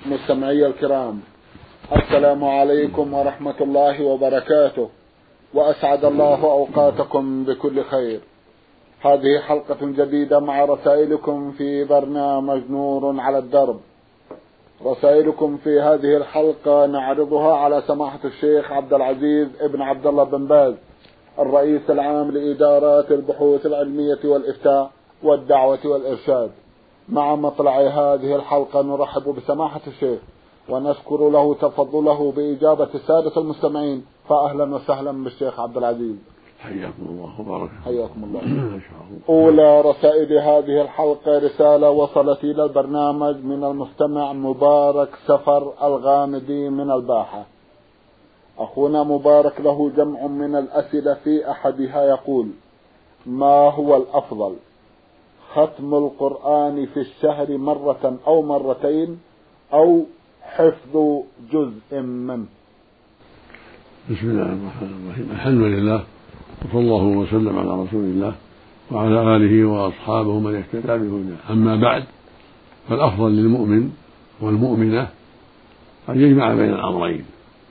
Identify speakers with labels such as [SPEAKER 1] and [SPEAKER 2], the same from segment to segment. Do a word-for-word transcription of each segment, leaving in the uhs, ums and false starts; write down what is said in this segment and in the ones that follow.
[SPEAKER 1] مستمعي الكرام، السلام عليكم ورحمة الله وبركاته، وأسعد الله أوقاتكم بكل خير. هذه حلقة جديدة مع رسائلكم في برنامج نور على الدرب. رسائلكم في هذه الحلقة نعرضها على سماحة الشيخ عبد العزيز ابن عبد الله بن باز، الرئيس العام لإدارات البحوث العلمية والإفتاء والدعوة والإرشاد. مع مطلع هذه الحلقة نرحب بسماحة الشيخ ونشكر له تفضله بإجابة السادة المستمعين، فأهلا وسهلا بالشيخ عبد العزيز.
[SPEAKER 2] حياكم الله وبارك
[SPEAKER 1] حياكم الله. أولى رسائل هذه الحلقة رسالة وصلت إلى البرنامج من المستمع مبارك سفر الغامدي من الباحة. أخونا مبارك له جمع من الأسئلة، في أحدها يقول: ما هو الأفضل، ختم القرآن في الشهر مرة أو مرتين، أو حفظ جزء منه؟
[SPEAKER 2] بسم الله الرحمن الرحيم. الحمد لله، وصلى الله وسلم على رسول الله وعلى آله وأصحابه من اهتدى بهداه. أما بعد، فالأفضل للمؤمن والمؤمنة أن يجمع بين الأمرين،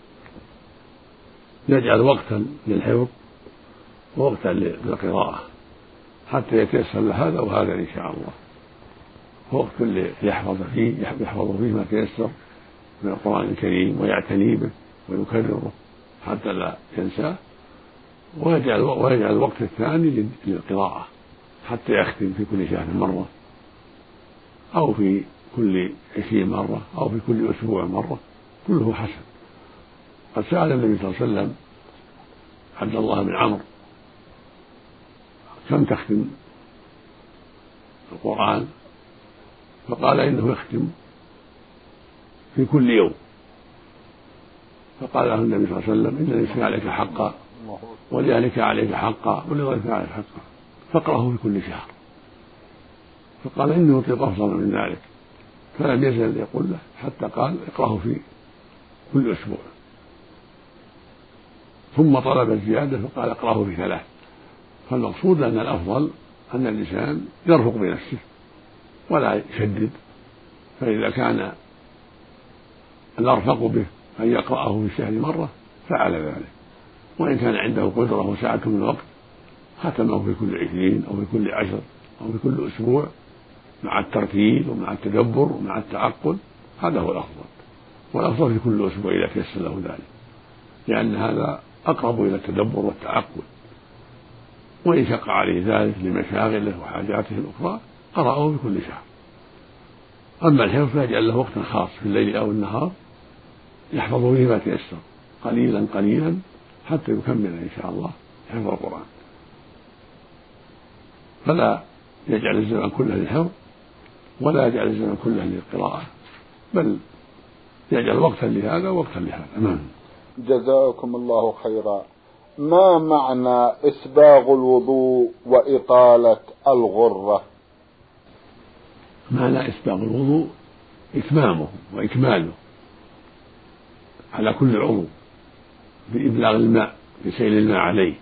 [SPEAKER 2] يجعل وقتا للحفظ ووقتا للقراءة حتى يتيسر له هذا وهذا إن شاء الله. وقت يحفظ فيه يحفظ فيه ما تيسر من القرآن الكريم ويعتني به ويكرره حتى لا ينساه، ويجعل ويجعل الوقت الثاني للقراءة حتى يختم في كل شهر مرة، أو في كل عشرين مرة، أو في كل أسبوع مرة، كله حسن. قد سأل النبي صلى الله عليه وسلم عبد الله بن عمرو: كم تختم القرآن؟ فقال: إنه يختم في كل يوم. فقال له النبي صلى الله عليه وسلم: إن لنفسك عليك حقا، ولأهلك عليك حقا، ولغيرك عليك حقا، فاقرأه في كل شهر. فقال: إني أطيق أفضل من ذلك. فلم يزل يقول له حتى قال: اقرأه في كل أسبوع. ثم طلب الزيادة فقال: اقرأه في ثلاث. فالمقصود أن الأفضل أن الإنسان يرفق بنفسه ولا يشدد، فإذا كان الأرفق به أن يقرأه في الشهر مرة فعل ذلك، وإن كان عنده قدرة وسعة من الوقت ختمه في كل عشرين أو في كل عشر أو في كل أسبوع مع الترتيل ومع التدبر ومع التعقل. هذا هو الأفضل، والأفضل في كل أسبوع إذا تيسر له ذلك، لأن هذا أقرب إلى التدبر والتعقل. وإن شق عليه ذلك لمشاغله وحاجاته الأخرى قرأه في كل شهر. أما الحفظ فيجعل له وقتا خاص في الليل أو النهار يحفظ به ما تيسر قليلا قليلا حتى يكمل إن شاء الله حفظ القرآن. فلا يجعل الزمن كله للحفظ ولا يجعل الزمن كله للقراءة، بل يجعل وقتا لهذا ووقتا لهذا. نعم.
[SPEAKER 1] جزاكم الله خيرا. ما معنى إسباغ الوضوء وإطالة الغرة؟
[SPEAKER 2] معنى إسباغ الوضوء إتمامه وإكماله على كل عضو بإبلاغ الماء بسيل الماء عليه.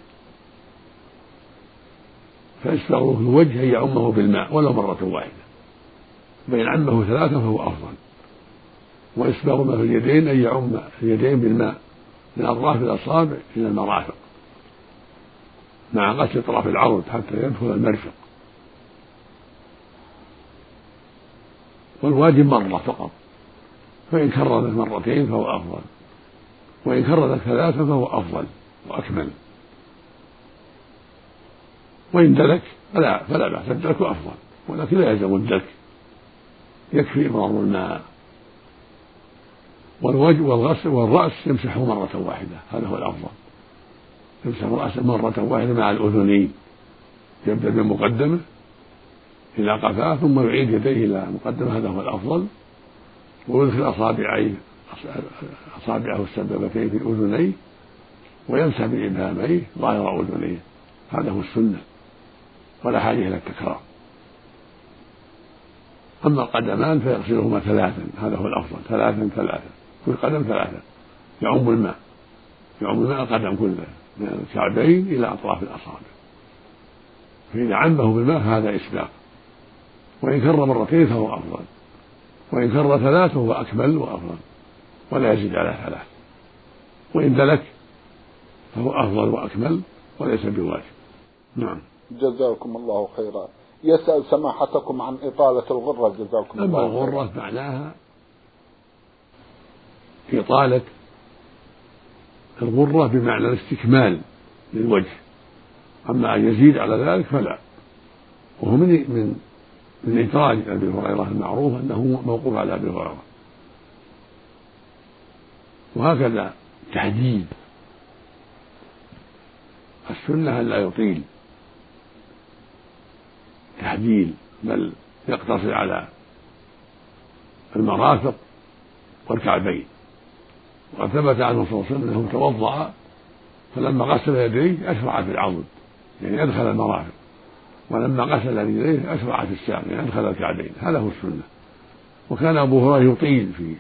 [SPEAKER 2] فإسباغه في الوجه أن يعمه بالماء ولو مرة واحدة، فإن عمه ثلاثة فهو أفضل. وإسباغ ما في اليدين أن يعم اليدين بالماء من أطراف الأصابع إلى المرافق مع غسل طرف العرض حتى يدخل المرفق. والواجب مرة فقط، فإن كرر مرتين فهو أفضل، وإن كرر ثلاثة فهو أفضل وأكمل. وإن دلك فلا فلا بأس، الدلك أفضل، ولكن لا يلزم الدلك، يكفي إمرار الماء. والوجه والغسل والرأس يمسحه مرة واحدة، هذا هو الأفضل، يمسح رأسه مرة واحدة مع الأذنين، يبدأ بالمقدمة إلى قفاه ثم يعيد يديه إلى مقدمة، هذا هو الأفضل. ويدخل أصابعيه أصابعه السبابتين في أذنيه ويمسح بإبهاميه ظاهر أذنيه، هذا هو السنة، ولا حاجة إلى التكرار. أما القدمان فيغسلهما ثلاثا، هذا هو الأفضل، ثلاثا ثلاثا، كل قدم ثلاثا، يعم الماء يعم الماء القدم كله من الكعبين إلى أطراف الأصابع. فإذا عمه بالماء هذا إسباغ، وإن كر مرتين فهو أفضل. وإن كر ثلاث فهو أكمل وأفضل ولا يزيد على ثلاث، وإن دلك فهو أفضل وأكمل وليس بواجب. نعم.
[SPEAKER 1] جزاكم الله خيرا. يسأل سماحتكم عن إطالة الغرة جزاكم الله خيرا.
[SPEAKER 2] أما الغرة معناها إطالة الغرة بمعنى الاستكمال للوجه، أما أن يزيد على ذلك فلا. وهو من من من إدراج أبي هريرة المعروف أنه موقوف على أبي هريرة. وهكذا تحديد السنة أن لا يطيل تحديد، بل يقتصر على المرافق والكعبين. وقد ثبت عنه صلى الله عليه وسلم أنه توضأ فلما غسل يديه أشرع في العضد يعني أدخل المرافق، ولما غسل رجليه أشرع في الساق يعني أدخل الكعبين. هذا هو السنة. وكان أبو هريرة يطيل في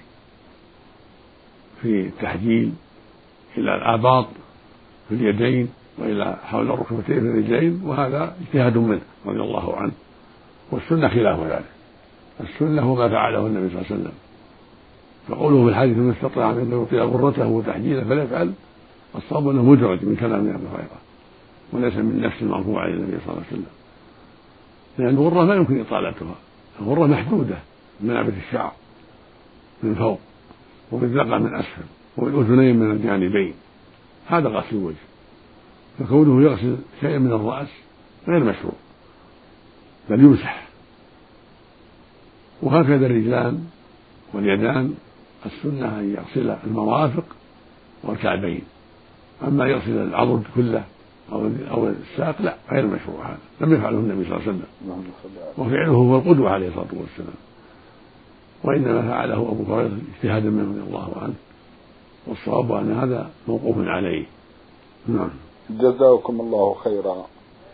[SPEAKER 2] في التحجيل إلى الآباط في اليدين وإلى حول الركبتين في الرجلين، وهذا اجتهاد منه رضي الله عنه. والسنة خلاف ذلك. السنة هو ما فعله النبي صلى الله عليه وسلم، فقوله في الحديث من استطاع منكم أن يطيل غرته وتحجيله فليفعل، الصواب أنه مدرج من كلام أبي هريرة وليس من نفس المرفوع عن النبي صلى الله عليه وسلم، لأن الغرة ما يمكن إطالتها. الغرة محدودة من منابت الشعر من فوق والرزقة من أسفل والأذنين من الجانبين، هذا غسل الوجه. فكونه يغسل شيئا من الرأس غير مشروع بل يمسح. وهكذا الرجلان واليدان السنة أن يغسل المرافق والكعبين، أما يغسل العضد كله أو الساق لا، غير مشروع. هذا لم يفعله النبي صلى الله عليه وسلم، وفعله هو القدوة عليه الصلاة والسلام. وإنما فعله أبو هريرة اجتهادا منه رضي الله عنه، والصواب أن هذا موقوف عليه. نعم.
[SPEAKER 1] جزاكم الله خيرا.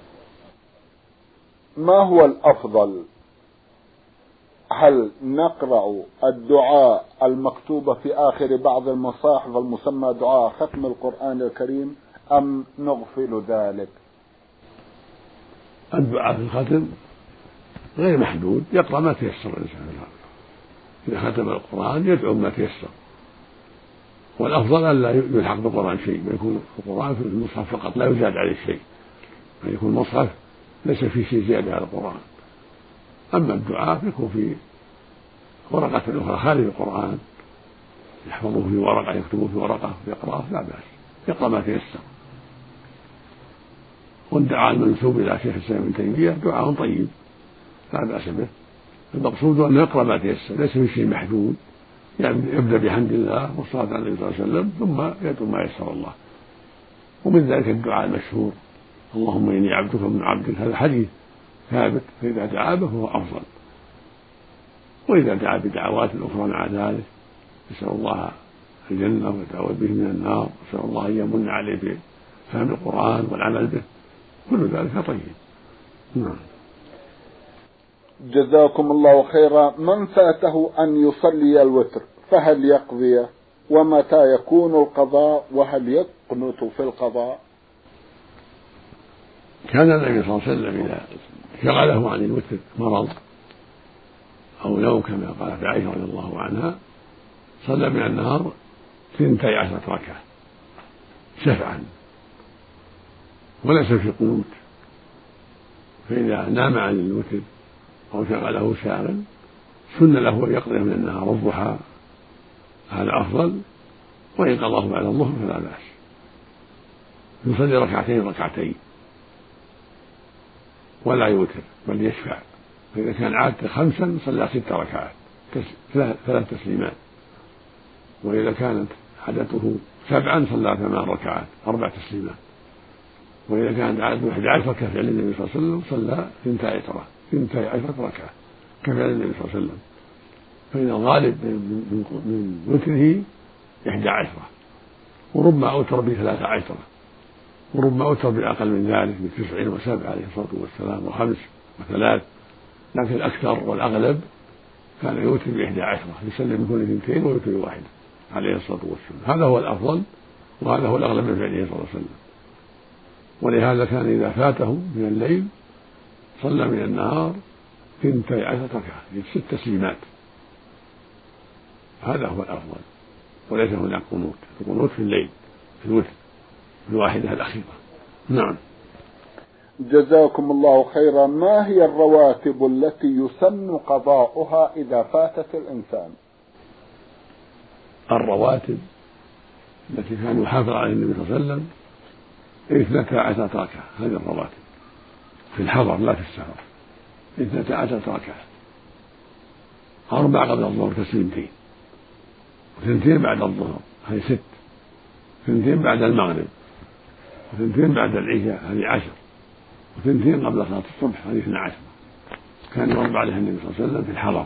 [SPEAKER 1] ما هو الأفضل، هل نقرأ الدعاء المكتوب في آخر بعض المصاحف المسمى دعاء ختم القرآن الكريم أم نغفل ذلك؟
[SPEAKER 2] الدعاء في الختم غير محدود، يقرأ ما تيسر الإنسان. إذا ختم القرآن يدعو ما تيسر، والأفضل أن لا يلحق بالقرآن شيء، يكون القرآن في المصحف فقط لا يزاد عليه شيء، أن يكون المصحف ليس فيه شيء زيادة على القرآن. أما الدعاء يكون في ورقة أخرى خارج القرآن، يحفظه في ورقة، يكتبه في ورقة ويقرأه لا بأس، يقرأ ما تيسر. والدعاء المنسوب إلى شيخ الإسلام ابن تيمية دعاء طيب لا بأس به. المقصود أن يقرأ ما تيسر، ليس في شيء محدود، يعني يبدأ بحمد الله والصلاة على النبي صلى الله عليه وسلم ثم يدعو ما يسر الله. ومن ذلك الدعاء المشهور اللهم إني عبدك من عبدك، هذا حديث ثابت، فإذا دعا به فهو أفضل. وإذا دعا بدعوات أخرى مع ذلك يسأل الله الجنة ويتعوذ به من النار ويسأل الله أن يمن عليه بفهم القرآن والعمل به، كل ذلك طيب. نعم.
[SPEAKER 1] جزاكم الله خيرا. من فاته أن يصلي الوتر فهل يقضي؟ ومتى يكون القضاء؟ وهل يقنط في القضاء؟
[SPEAKER 2] كان النبي صلى الله عليه وسلم إذا شغله عن الوتر مرض أو نوم كما قالت عائشة رضي الله عنها صلى من النهار ثنتي عشرة ركعة شفعا وليس في قنوت. فإذا نام عن الوتر أو شغله شاغل سن له أن يقضي من النهار الضحى، هذا أفضل. وإن قضاه بعد الظهر فلا بأس، يصلي ركعتين ركعتين ولا يوتر بل يشفع. فإذا كان عادته خمسا صلى ست ركعات ثلاث تسليمات، وإذا كانت عادته سبعا صلى ثمان ركعات أربع تسليمات، وإذا كانت عادته أحد عشر كفعل النبي صلى الله عليه وسلم صلى ثنتي عشرة ثنتي عشرة ركعة كفعل النبي صلى الله عليه وسلم. فإن الغالب من وتره إحدى عشرة، وربما أوتر بثلاث عشرة، وربما أوتر بأقل من ذلك بتسع وسبع عليه الصلاة والسلام وخمس وثلاث، لكن الأكثر والأغلب كان يوتر بإحدى عشرة، يسلم من كل اثنتين ويوتر واحدة عليه الصلاة والسلام. هذا هو الأفضل وهذا هو الأغلب من فعله صلى الله عليه وسلم. ولهذا كان إذا فاته من الليل صلى من النهار ثنتي عشرة ركعة ست تسليمات، هذا هو الأفضل، وليس هناك قنوت. القنوت في الليل في الوتر في الواحدة الأخيرة. نعم.
[SPEAKER 1] جزاكم الله خيرا. ما هي الرواتب التي يسن قضاؤها إذا فاتت الإنسان؟
[SPEAKER 2] الرواتب التي كان يحافظ عليها النبي صلى الله عليه وسلم اثنتا عشرة ركعة، هذه الرواتب في الحضر لا في السفر، اثنتا عشرة ركعة، أربع قبل الظهر تسليمتين، وثنتين بعد الظهر هذه ست، وثنتين بعد المغرب، وثنتين بعد العشاء هذه عشر، وثنتين قبل صلاة الصبح هذه اثنا عشر. كان يربى عليها النبي صلى الله عليه وسلم في الحضر.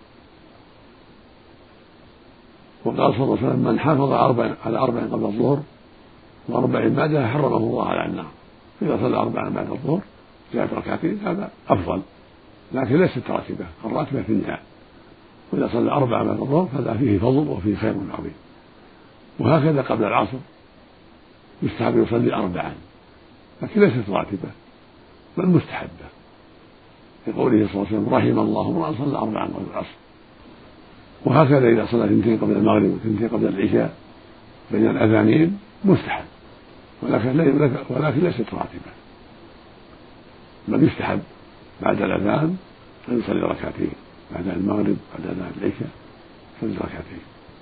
[SPEAKER 2] وقال صلى الله عليه وسلم: من حافظ أربع على أربع قبل الظهر وأربع بعدها حرمه الله على النار. إذا صلى أربعا بعد الظهر جاءت ركعتين هذا أفضل، لكن ليست راتبة، الراتبة في النهاية. وإذا صلى أربعا بعد الظهر فهذا فيه فضل وفيه خير عظيم. وهكذا قبل العصر يستحب يصلي أربعا، لكن ليست راتبة بل مستحبة، لقوله صلى الله عليه وسلم: رحم الله امرأ صلى أربعا قبل العصر. وهكذا إذا صلى اثنتين قبل المغرب واثنتين قبل العشاء بين الأذانين مستحب، ولكن ولكن ليست راتبة، بل يستحب بعد الأذان أن يصلي ركعتين، بعد المغرب بعد أذان العشاء يصلي ركعتين،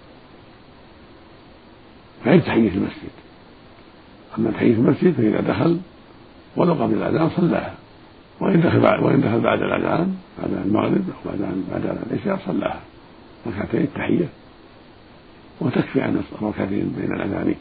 [SPEAKER 2] غير تحية المسجد. أما تحية المسجد فإذا دخل ولو قبل الأذان صلاها، وإن دخل بعد وإن دخل بعد الأذان بعد المغرب أو بعد بعد العشاء صلاها ركعتين التحية، وتكفي عن ركعتين بين الأذانين.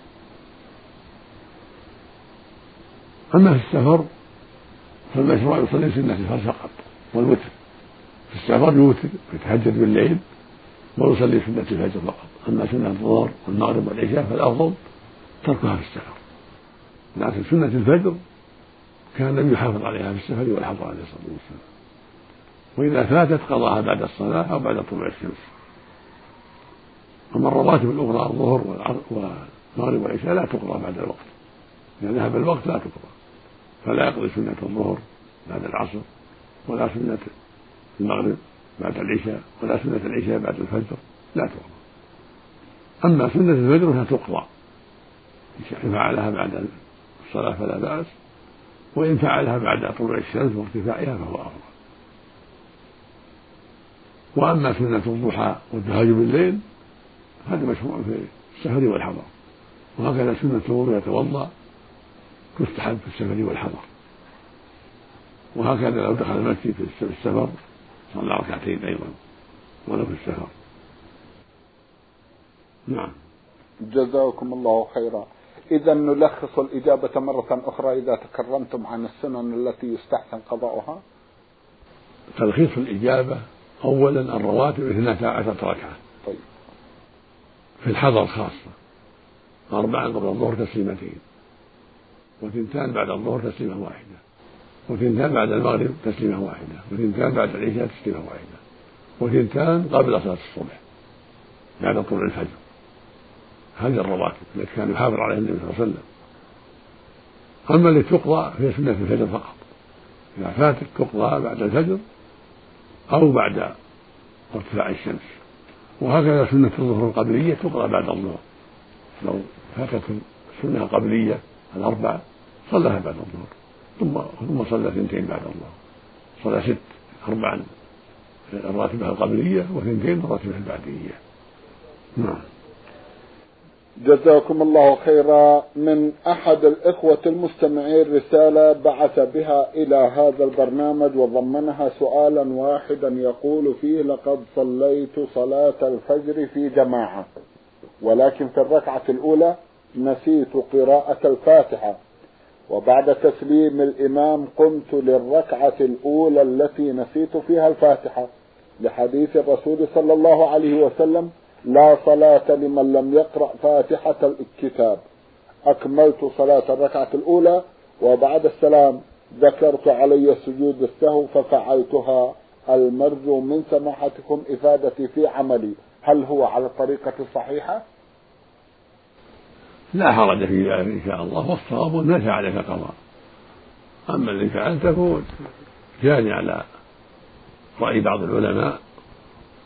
[SPEAKER 2] أما في السفر فالمشروع يصلي سنة الفجر فقط والوتر. في السفر يوتر ويتهجد بالليل ويصلي سنة الفجر فقط. أما سنة الظهر والمغرب والعشاء فالأفضل تركها في السفر، لكن سنة الفجر كان النبي يحافظ عليها في السفر والحضر عليه الصلاة والسلام. وإذا فاتت قضاها بعد الصلاة أو بعد طلوع الشمس. أما الرواتب الأخرى الظهر والمغرب والعشاء لا تقضى بعد الوقت، إذا ذهب الوقت لا تقضى، فلا يقضي سنة الظهر بعد العصر، ولا سنة المغرب بعد العشاء، ولا سنة العشاء بعد الفجر، لا تقضى. أما سنة الفجر فلا تقضى، إن فعلها بعد الصلاة فلا بأس، وإن فعلها بعد طلوع الشمس وارتفاعها فهو أفضل. وأما سنة الضحى والتهجد بالليل هذا مشروع في السفر والحضر. وهكذا سنة الوضوء يتوضأ تستحب في السفر والحضر. وهكذا لو دخل المسجد في السفر صلى ركعتين أيضا ولو في السفر. نعم.
[SPEAKER 1] جزاكم الله خيرا. إذا نلخص الإجابة مرة أخرى إذا تكرمتم عن السنن التي يستحسن قضاؤها.
[SPEAKER 2] تلخيص الإجابة: أولا الرواتب اثنتا عشرة ركعة.
[SPEAKER 1] طيب.
[SPEAKER 2] في الحضر خاصة أربعا قبل الظهر تسليمتين، وثنتان بعد الظهر تسليمة واحدة، وثنتان بعد المغرب تسليمة واحدة، وثنتان بعد العشاء تسليمة واحدة، وثنتان قبل صلاة الصبح بعد طلوع الفجر. هذه الرواتب التي كان يحافظ عليها النبي صلى الله عليه وسلم. أما التي تقضى هي سنة الفجر فقط، إذا فاتت تقضى بعد الفجر أو بعد ارتفاع الشمس. وهكذا سنة الظهر القبلية تقضى بعد الظهر، لو فاتت السنة القبلية الأربع صلىها بعد الظهر، ثم ثم صلى اثنتين بعد الظهر، صلى ست أربعا الراتبة القبلية وثنتين الراتبة البعدية. نعم.
[SPEAKER 1] جزاكم الله خيرا. من أحد الإخوة المستمعين رسالة بعث بها إلى هذا البرنامج وضمنها سؤالا واحدا يقول فيه: لقد صليت صلاة الفجر في جماعة، ولكن في الركعة الأولى نسيت قراءة الفاتحة، وبعد تسليم الإمام قمت للركعة الأولى التي نسيت فيها الفاتحة، لحديث الرسول صلى الله عليه وسلم: لا صلاة لمن لم يقرأ فاتحة الكتاب. أكملت صلاة الركعة الأولى، وبعد السلام ذكرت علي سجود السهو ففعلتها. المرجو من سماحتكم إفادتي في عملي، هل هو على الطريقة الصحيحة؟
[SPEAKER 2] لا حرج في ذلك إن شاء الله، والصواب أن ليس عليك قضاء. أما الذي فعلته جاني على رأي بعض العلماء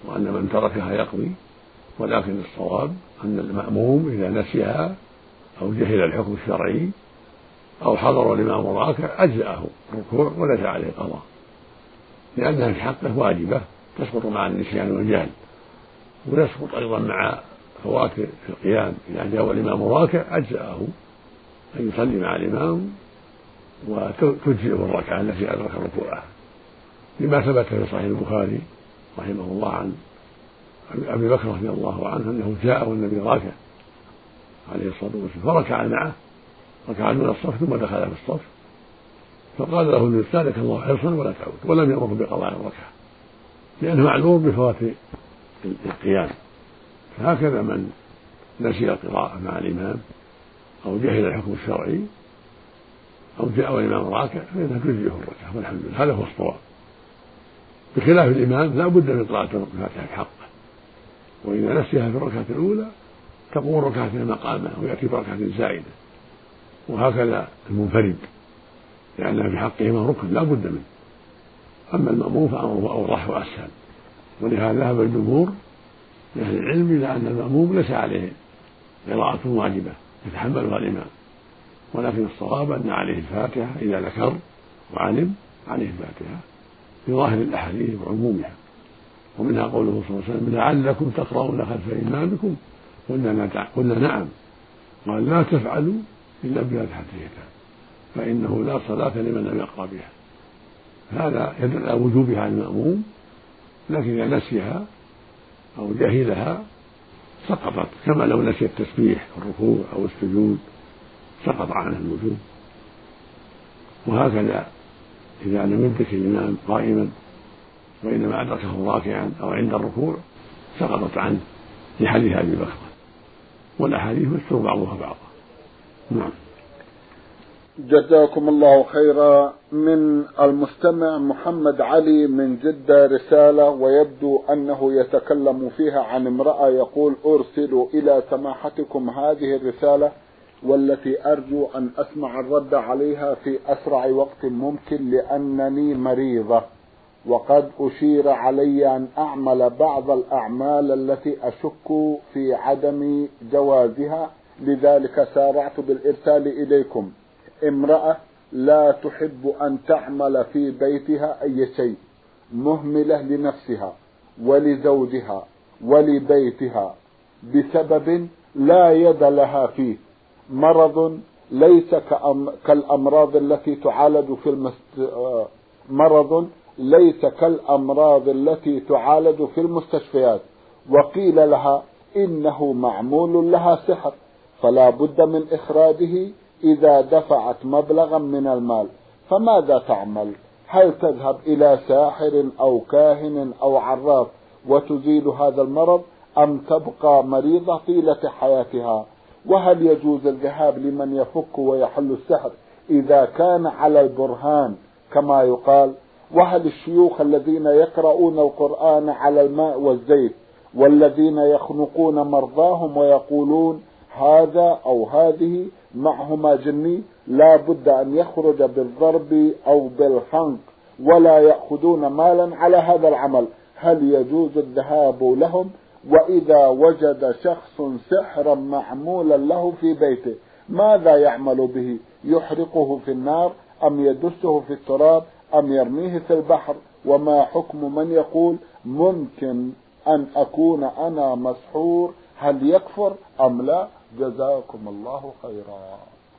[SPEAKER 2] وأن من تركها يقضي، ولكن الصواب أن المأموم إذا نسيها أو جهل الحكم الشرعي أو حضر الإمام راكع أجزأه الركوع وليس عليه قضاء، لأنها في حقه واجبة تسقط مع النسيان والجهل، ويسقط أيضا مع فوات القيام. إذا جاء الإمام راكع أجزأه أن يصلي مع الإمام وتجزئه الركعة التي أدرك ركوعها، لما ثبت في صحيح البخاري رحمه الله عن أبي بكر رضي الله عنه أنه جاء والنبي راكع عليه الصلاة والسلام فركع معه، ركع من الصف ثم دخل في الصف، فقال له النبي زادك الله حرصا ولا تعود، ولم يأمره بقضاء الركعة لأنه معذور بفوات القيام. فهكذا من نسي القراءة مع الإمام أو جهل الحكم الشرعي أو جاء والإمام راكع فإنها تجزئه الركعة والحمد لله، هذا هو الصواب. بخلاف الإمام لا بد من قراءة الفاتحة في حقه، وإذا نسيها في الركعة الأولى تقوم ركعتين مقامها ويأتي بركعة زائدة، وهكذا المنفرد لأنها في حقهما ركن لا بد منه. أما المأموم فأمره أوضح وأسهل، ولهذا ذهب الجمهور من أهل العلم إلى أن المأموم ليس عليه قراءة واجبة يتحملها الإمام، ولكن الصواب أن عليه الفاتحة إذا ذكر وعلم عليه الفاتحة بظاهر الأحاديث وعمومها. ومنها قوله صلى الله عليه وسلم لعلكم تقرؤون خلف إمامكم، قلنا نعم، قال لا تفعلوا إلا بفاتحة الكتاب فإنه لا صلاة لمن لم يقرأ بها. هذا يدل على وجوبها على المأموم، لكن إذا نسيها أو جهلها سقطت، كما لو نسي التسبيح الركوع أو السجود سقط عنه الوجوب. وهكذا إذا لم يدرك الإمام قائما وإنما أدركه راكعا أو عند الركوع سقطت عنه لحديث أبي بكر، والأحاديث يفسر بعضها بعضا. نعم.
[SPEAKER 1] جزاكم الله خيرا. من المستمع محمد علي من جدة رسالة، ويبدو أنه يتكلم فيها عن امرأة، يقول أرسل إلى سماحتكم هذه الرسالة والتي أرجو أن أسمع الرد عليها في أسرع وقت ممكن، لأنني مريضة وقد أشير علي أن أعمل بعض الأعمال التي أشك في عدم جوازها، لذلك سارعت بالإرسال إليكم. امرأة لا تحب أن تعمل في بيتها أي شيء، مهملة لنفسها ولزوجها ولبيتها بسبب لا يد لها فيه، مرض ليس كالأمراض التي تعالج في المست... مرض ليس كالأمراض التي تعالج في المستشفيات، وقيل لها إنه معمول لها سحر فلا بد من إخراجه إذا دفعت مبلغا من المال، فماذا تعمل؟ هل تذهب إلى ساحر أو كاهن أو عراف وتزيل هذا المرض، أم تبقى مريضة طيلة حياتها؟ وهل يجوز الذهاب لمن يفك ويحل السحر إذا كان على البرهان كما يقال؟ وهل الشيوخ الذين يقرؤون القرآن على الماء والزيت والذين يخنقون مرضاهم ويقولون هذا أو هذه معهما جني لا بد أن يخرج بالضرب أو بالخنق ولا يأخذون مالا على هذا العمل، هل يجوز الذهاب لهم؟ وإذا وجد شخص سحرا معمولا له في بيته ماذا يعمل به؟ يحرقه في النار أم يدسه في التراب أم يرميه في البحر؟ وما حكم من يقول ممكن أن أكون أنا مسحور، هل يكفر أم لا؟ جزاكم الله خيرا.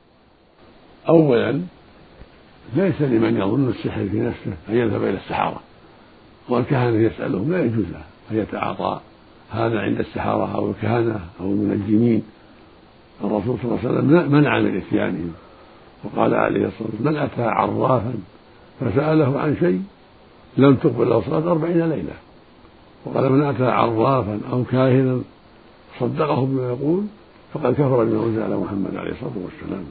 [SPEAKER 2] أولا ليس لمن يظن السحر في نفسه أن يذهب إلى السحرة، والكهنة يسألهم لا يجوز له أن يتعاطى هذا عند السحرة أو الكهنة أو المنجمين. الرسول صلى الله عليه وسلم منع من إتيانهم، وقال عليه الصلاة والسلام من أتى عرافا فسأله عن شيء لم تقبل له صلاة أربعين ليلة، وقال من أتى عرافا أو كاهنا صدقه بما يقول فقد كفر بما أنزل على محمد عليه الصلاة والسلام.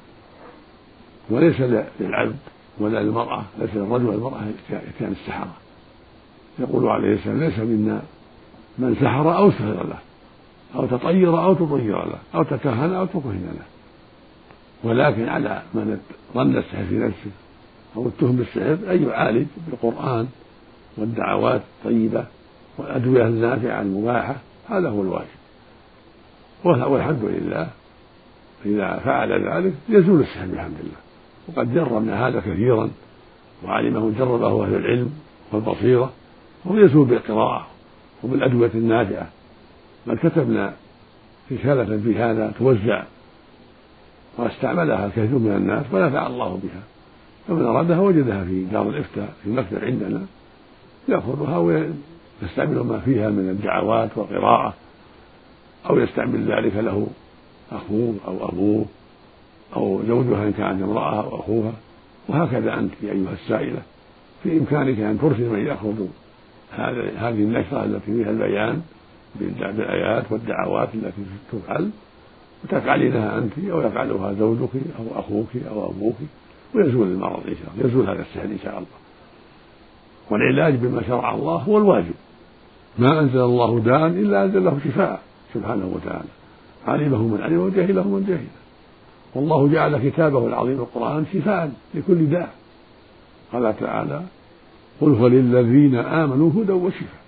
[SPEAKER 2] وليس للعبد ولا للمرأة، ليس للرجل والمرأة إتيان السحرة. يقول عليه السلام ليس منا من سحر أو سحر له أو تطير أو تطير له أو تكهن أو تكهن له، ولكن على من ظن السحر في نفسه أو اتهم بالسحر أن يعالج بالقرآن والدعوات الطيبة والأدوية النافعة المباحة، هذا هو الواجب. والحمد لله إذا فعل ذلك يزول السحر بحمد الله. وقد جربنا هذا كثيرا وعلمه جربه أهل العلم والبصيرة، وهو يزول بالقراءة وبالأدوية النافعة. بل كتبنا رسالة في هذا توزع واستعملها الكثير من الناس ونفع الله بها، فمن أرادها وجدها في دار الإفتاء في المكتب عندنا، يأخذها ويستعمل ما فيها من الدعوات والقراءة، أو يستعمل ذلك له أخوه أو أبوه أو زوجها إن كانت امرأة أو أخوها. وهكذا أنت يا أيها السائلة في إمكانك أن ترسل من يأخذ هذه النشرة التي فيها البيان بالآيات والدعوات التي تفعل، وتفعلينها أنت أو يفعلها زوجك أو أخوك أو أبوك، ويزول المرض إن شاء الله، يزول هذا السحر إن شاء الله. والعلاج بما شرع الله هو الواجب. ما أنزل الله داء إلا أنزل له شفاء سبحانه وتعالى، علمه من علم وجهله من جهله. والله جعل كتابه العظيم القرآن شفاء لكل داء. قال تعالى: قل هو للذين آمنوا هدى وشفاء.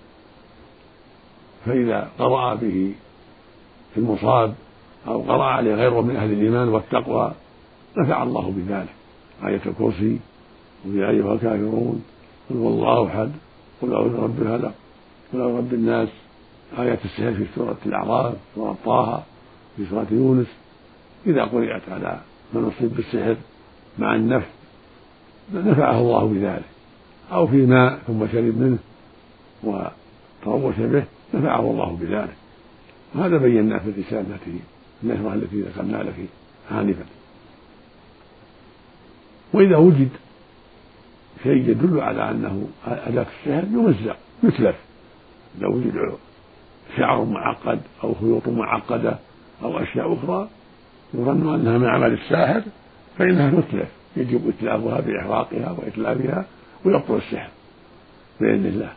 [SPEAKER 2] فإذا قرأ به في المصاب أو قرأ عليه غيره من أهل الإيمان والتقوى نفع الله بذلك. آية الكرسي، ويا أيها الكافرون، قل هو الله أحد، قل أعوذ برب الفلق، قل أعوذ برب الناس، آية السحر في سورة الأعراف، سورة طه، في سورة يونس، إذا قرأت على من أصيب بالسحر مع النفس نفعه الله بذلك، أو في ماء ثم شرب منه وتروش به نفعه الله بذلك. وهذا بينا في الرسالة التي النشرة التي ذكرنا لك آنفا. وإذا وجد شيء يدل على أنه أداة السحر يمزق يتلف. لو وجد شعر معقد أو خيوط معقدة أو أشياء أخرى يظن أنها من عمل الساحر فإنها تتلف، يجب إتلافها بإحراقها وإتلافها ويبطل السحر بإذن الله.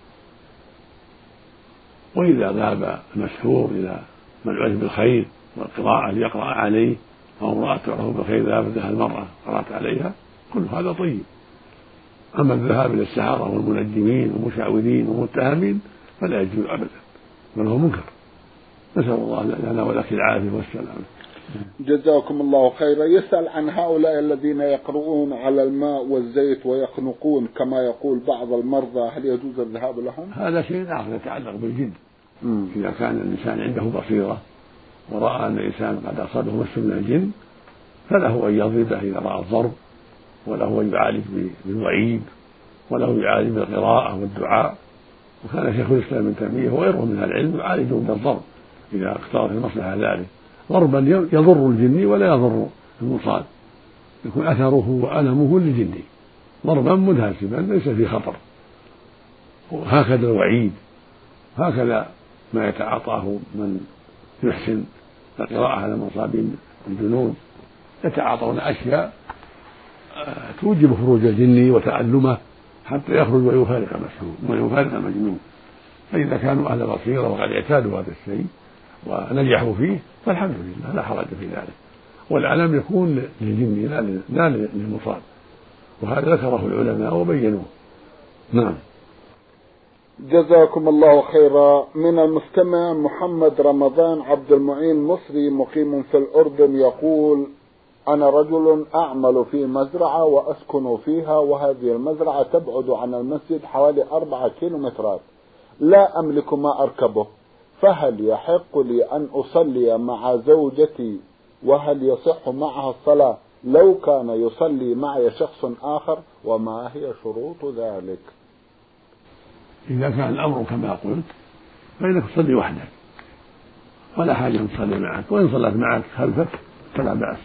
[SPEAKER 2] وإذا ذهب المسحور إلى من عرف بالخير والقراءة ليقرأ عليه، أو امرأة تعرف بالخير ذهبت لها المرأة قرأت عليها، كل هذا طيب. أما الذهاب إلى السحرة والمنجمين والمشعوذين والمتهمين فلا يجوز أبدا، بل هو منكر. نسأل الله لنا ولك العافية والسلامة.
[SPEAKER 1] جزاكم الله خيرا. يسأل عن هؤلاء الذين يقرؤون على الماء والزيت ويخنقون كما يقول بعض المرضى، هل يجوز الذهاب لهم؟
[SPEAKER 2] هذا شيء آخر يتعلق بالجن. مم. إذا كان الإنسان عنده بصيرة ورأى أن الإنسان قد أصابه مس من الجن فله أن يضربه إذا رأى الضرب، وله أن يعالج بالوعيد، وله يعالج بالقراءة والدعاء. وكان شيخ الإسلام ابن تيمية وغيره من العلم يعالجون بالضرب إذا اقتضت المصلحة ذلك، ضربا يضر الجن ولا يضر المصاب، يكون أثره وألمه للجن، ضربا منهزما ليس فيه خطر. وهكذا الوعيد، هكذا ما يتعاطاه من يحسن القراءة على المصابين الجنون، يتعاطون أشياء توجب خروج الجن وتألمه حتى يخرج ويفارق المسحور ويفارق المجنون. فإذا كانوا أهل بصيرة وقد اعتادوا هذا الشيء ونجحوا فيه فالحمد لله لا حرج في ذلك، والألم يكون للجن لا للمصاب، وهذا ذكره العلماء وبينوه. نعم.
[SPEAKER 1] جزاكم الله خيرا. من المستمع محمد رمضان عبد المعين مصري مقيم في الأردن يقول: أنا رجل أعمل في مزرعة وأسكن فيها، وهذه المزرعة تبعد عن المسجد حوالي أربعة كيلومترات، لا أملك ما أركبه، فهل يحق لي أن أصلي مع زوجتي؟ وهل يصح معها الصلاة لو كان يصلي معي شخص آخر؟ وما هي شروط ذلك؟
[SPEAKER 2] إذا كان الأمر كما قلت فإنك تصلي وحدك ولا حاجة أن تصلي معك، وإن صلت معك خلفك فلا بأس،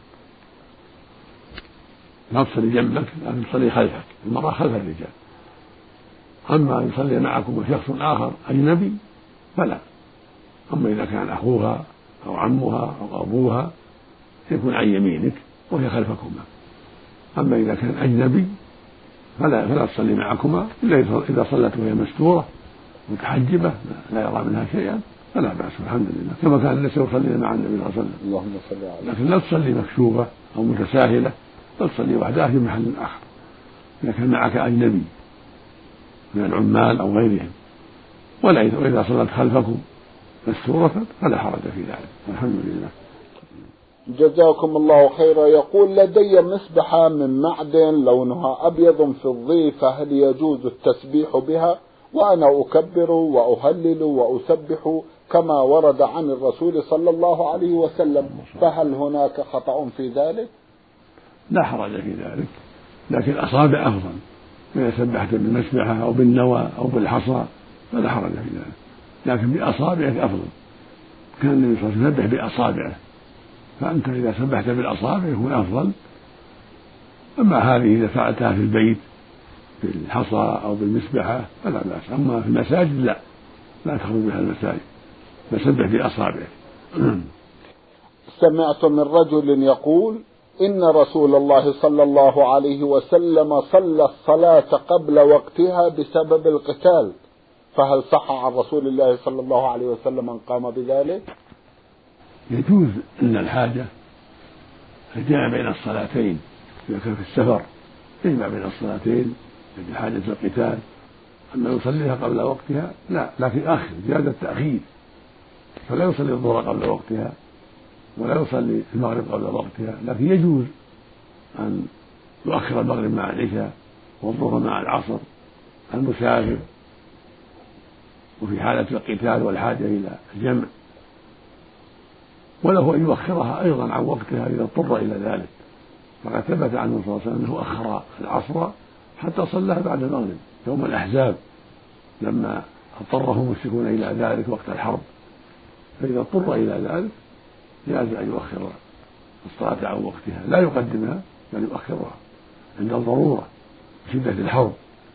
[SPEAKER 2] لا تصلي جنبك لكن تصلي خلفك، المرأة خلف الرجال. أما أن يصلي معكم شخص آخر أجنبي فلا. أما إذا كان أخوها أو عمها أو أبوها يكون عن يمينك وهي خلفكما. أما إذا كان أجنبي فلا فلا تصلي معكما إلا إذا صلت وهي مستورة متحجبة لا يرى منها شيئا فلا بأس الحمد لله، كما كان الناس يصلي مع النبي صلى الله عليه وسلم.
[SPEAKER 1] اللهم صل عليه.
[SPEAKER 2] لكن لا تصلي مكشوفة أو متساهلة، بل تصلي وحدها في محل آخر إذا كان معك أجنبي من العمال أو غيرهم. ولا إذا صلت خلفكم مستورة فلا حرج في ذلك. الحمد لله.
[SPEAKER 1] جزاكم الله خيرا. يقول: لدي مسبحة من معدن لونها أبيض فضي، فهل يجوز التسبيح بها وأنا أكبر وأهلل وأسبح كما ورد عن الرسول صلى الله عليه وسلم، فهل هناك خطأ في ذلك؟
[SPEAKER 2] لا حرج في ذلك، لكن الأصابع أفضل. إذا سبحت بالمسبحة أو بالنوى أو بالحصى فلا حرج في ذلك، لكن بأصابعك أفضل. كان النبي صلى الله عليه وسلم يسبح بأصابعه، فأنت إذا سبحت بالأصابع يكون أفضل. أما هذه إذا فعلتها في البيت بالحصى أو بالمسبحة فلا بأس. أما في المساجد لا لا تخرج بها المساجد، فسبح بأصابعك.
[SPEAKER 1] سمعت من رجل يقول: إن رسول الله صلى الله عليه وسلم صلى الصلاة قبل وقتها بسبب القتال، فهل صح عن رسول الله صلى الله عليه وسلم أن قام بذلك؟
[SPEAKER 2] يجوز أن الحاجة الجمع بين الصلاتين، إذا كان في السفر يجمع بين الصلاتين في حاجة القتال. أما يصليها قبل وقتها لا، لكن آخر زيادة التأخير، فلا يصلي الظهر قبل وقتها ولا يصلي المغرب قبل وقتها، لكن يجوز أن يؤخر المغرب مع العشاء والظهر مع العصر المسافر، وفي حالة القتال والحاجة إلى الجمع، وله أن يؤخرها أيضا عن وقتها إذا اضطر إلى ذلك. فقد ثبت عنه صلى الله عليه وسلم أنه أخر العصر حتى صلاها بعد المغرب يوم الأحزاب لما اضطره المشركون إلى ذلك وقت الحرب، فإذا اضطر إلى ذلك جاز أن يؤخر الصلاة عن وقتها، لا يقدمها بل يؤخرها عند الضرورة شدة الحرب.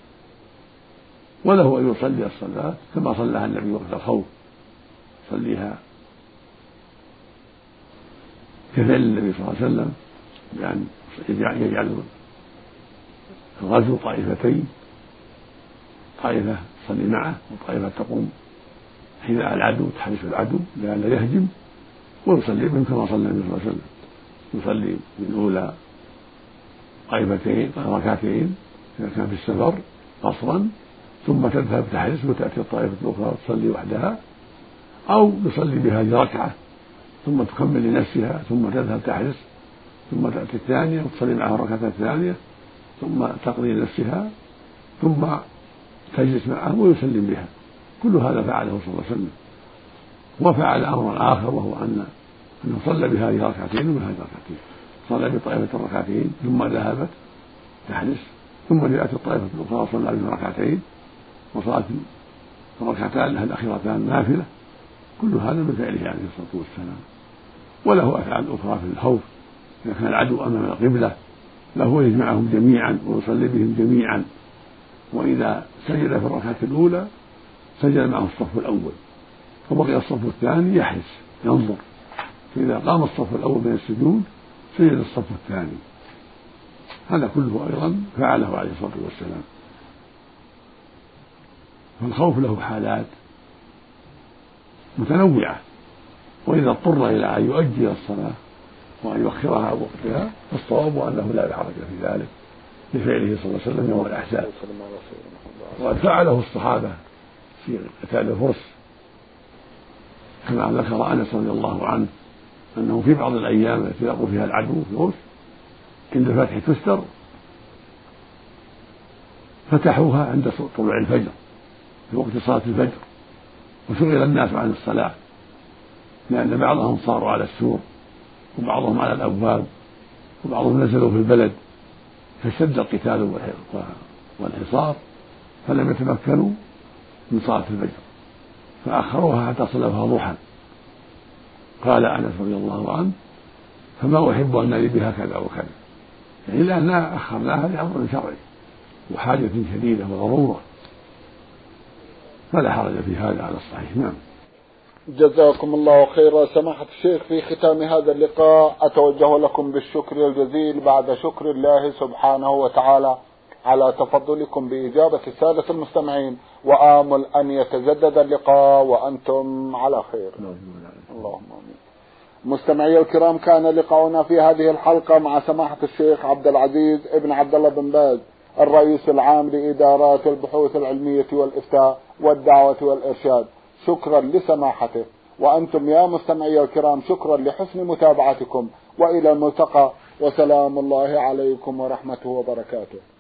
[SPEAKER 2] وله أن يصلي الصلاة كما صلىها النبي وقت الخوف، يصليها كفعل النبي صلى الله عليه وسلم بأن يجعل الغزو طائفتين، طائفة تصلي معه وطائفة تقوم حذاء العدو تحرس العدو لأن يهجم، ويصلي بهم كما صلى النبي صلى الله عليه وسلم، يصلي من أولى طائفتين ركعتين إذا كان في السفر قصرا، ثم تذهب تحرس وتأتي الطائفة الأخرى تصلي وحدها، أو يصلي بهذه ركعة ثم تكمل لنفسها ثم تذهب تحرس ثم تأتي الثانية وتصلي معها الركعة الثانية ثم تقضي لنفسها ثم تجلس معه ويسلم بها. كل هذا فعله صلى الله عليه وسلم. وفعل أمرا آخر وهو أن أنه صلى بهذه ركعتين وبهذه ركعتين، صلى بطائفة الركعتين ثم ذهبت تحرس ثم جاءت الطائفة الأخرى وصلى بهم ركعتين وصلت الركعتان الأخيرتان نافلة. كل هذا من فعله عليه الصلاة والسلام. وله أفعال أخرى في الخوف، إذا كان العدو أمام القبلة له يجمعهم جميعا ويصلي بهم جميعا، وإذا سجد في الركعة الأولى سجد معه الصف الأول وبقي الصف الثاني يحرس ينظر، فإذا قام الصف الأول من السجود سجد الصف الثاني. هذا كله أيضا فعله عليه الصلاة والسلام. فالخوف له حالات متنوعة، وإذا اضطر إلى أن يؤجل الصلاة وأن يؤخرها عن وقتها فالصواب أنه لا حرج في ذلك لفعله صلى الله عليه وسلم يوم الأحزاب. وقد فعله الصحابة في قتال الفرس كما ذكر أنس رضي الله عنه أنه في بعض الأيام التي يلقوا فيها العدو في الفرس عند فتح تستر فتحوها عند طلوع الفجر في وقت صلاة الفجر، وشغل الناس عن الصلاة لأن بعضهم صاروا على السور وبعضهم على الأبواب وبعضهم نزلوا في البلد، فاشتد القتال والحصار فلم يتمكنوا من صلاة الفجر فأخروها حتى صلوها ضحى. قال أنس رضي الله عنه: فما أحب أن لي بها كذا وكذا، يعني لأننا أخرناها لأمر شرعي وحاجة شديدة وضرورة، فلا حرج في هذا على الصحيح. نعم.
[SPEAKER 1] جزاكم الله خيرا. سماحة الشيخ، في ختام هذا اللقاء أتوجه لكم بالشكر الجزيل بعد شكر الله سبحانه وتعالى على تفضلكم بإجابة السادة المستمعين، وآمل أن يتجدد اللقاء وأنتم على خير. اللهم آمين. مستمعي الكرام، كان لقاؤنا في هذه الحلقة مع سماحة الشيخ عبد العزيز ابن عبد الله بن باز الرئيس العام لإدارات البحوث العلمية والإفتاء والدعوة والإرشاد. شكرا لسماحته. وأنتم يا مستمعي الكرام شكرا لحسن متابعتكم، وإلى الملتقى، وسلام الله عليكم ورحمته وبركاته.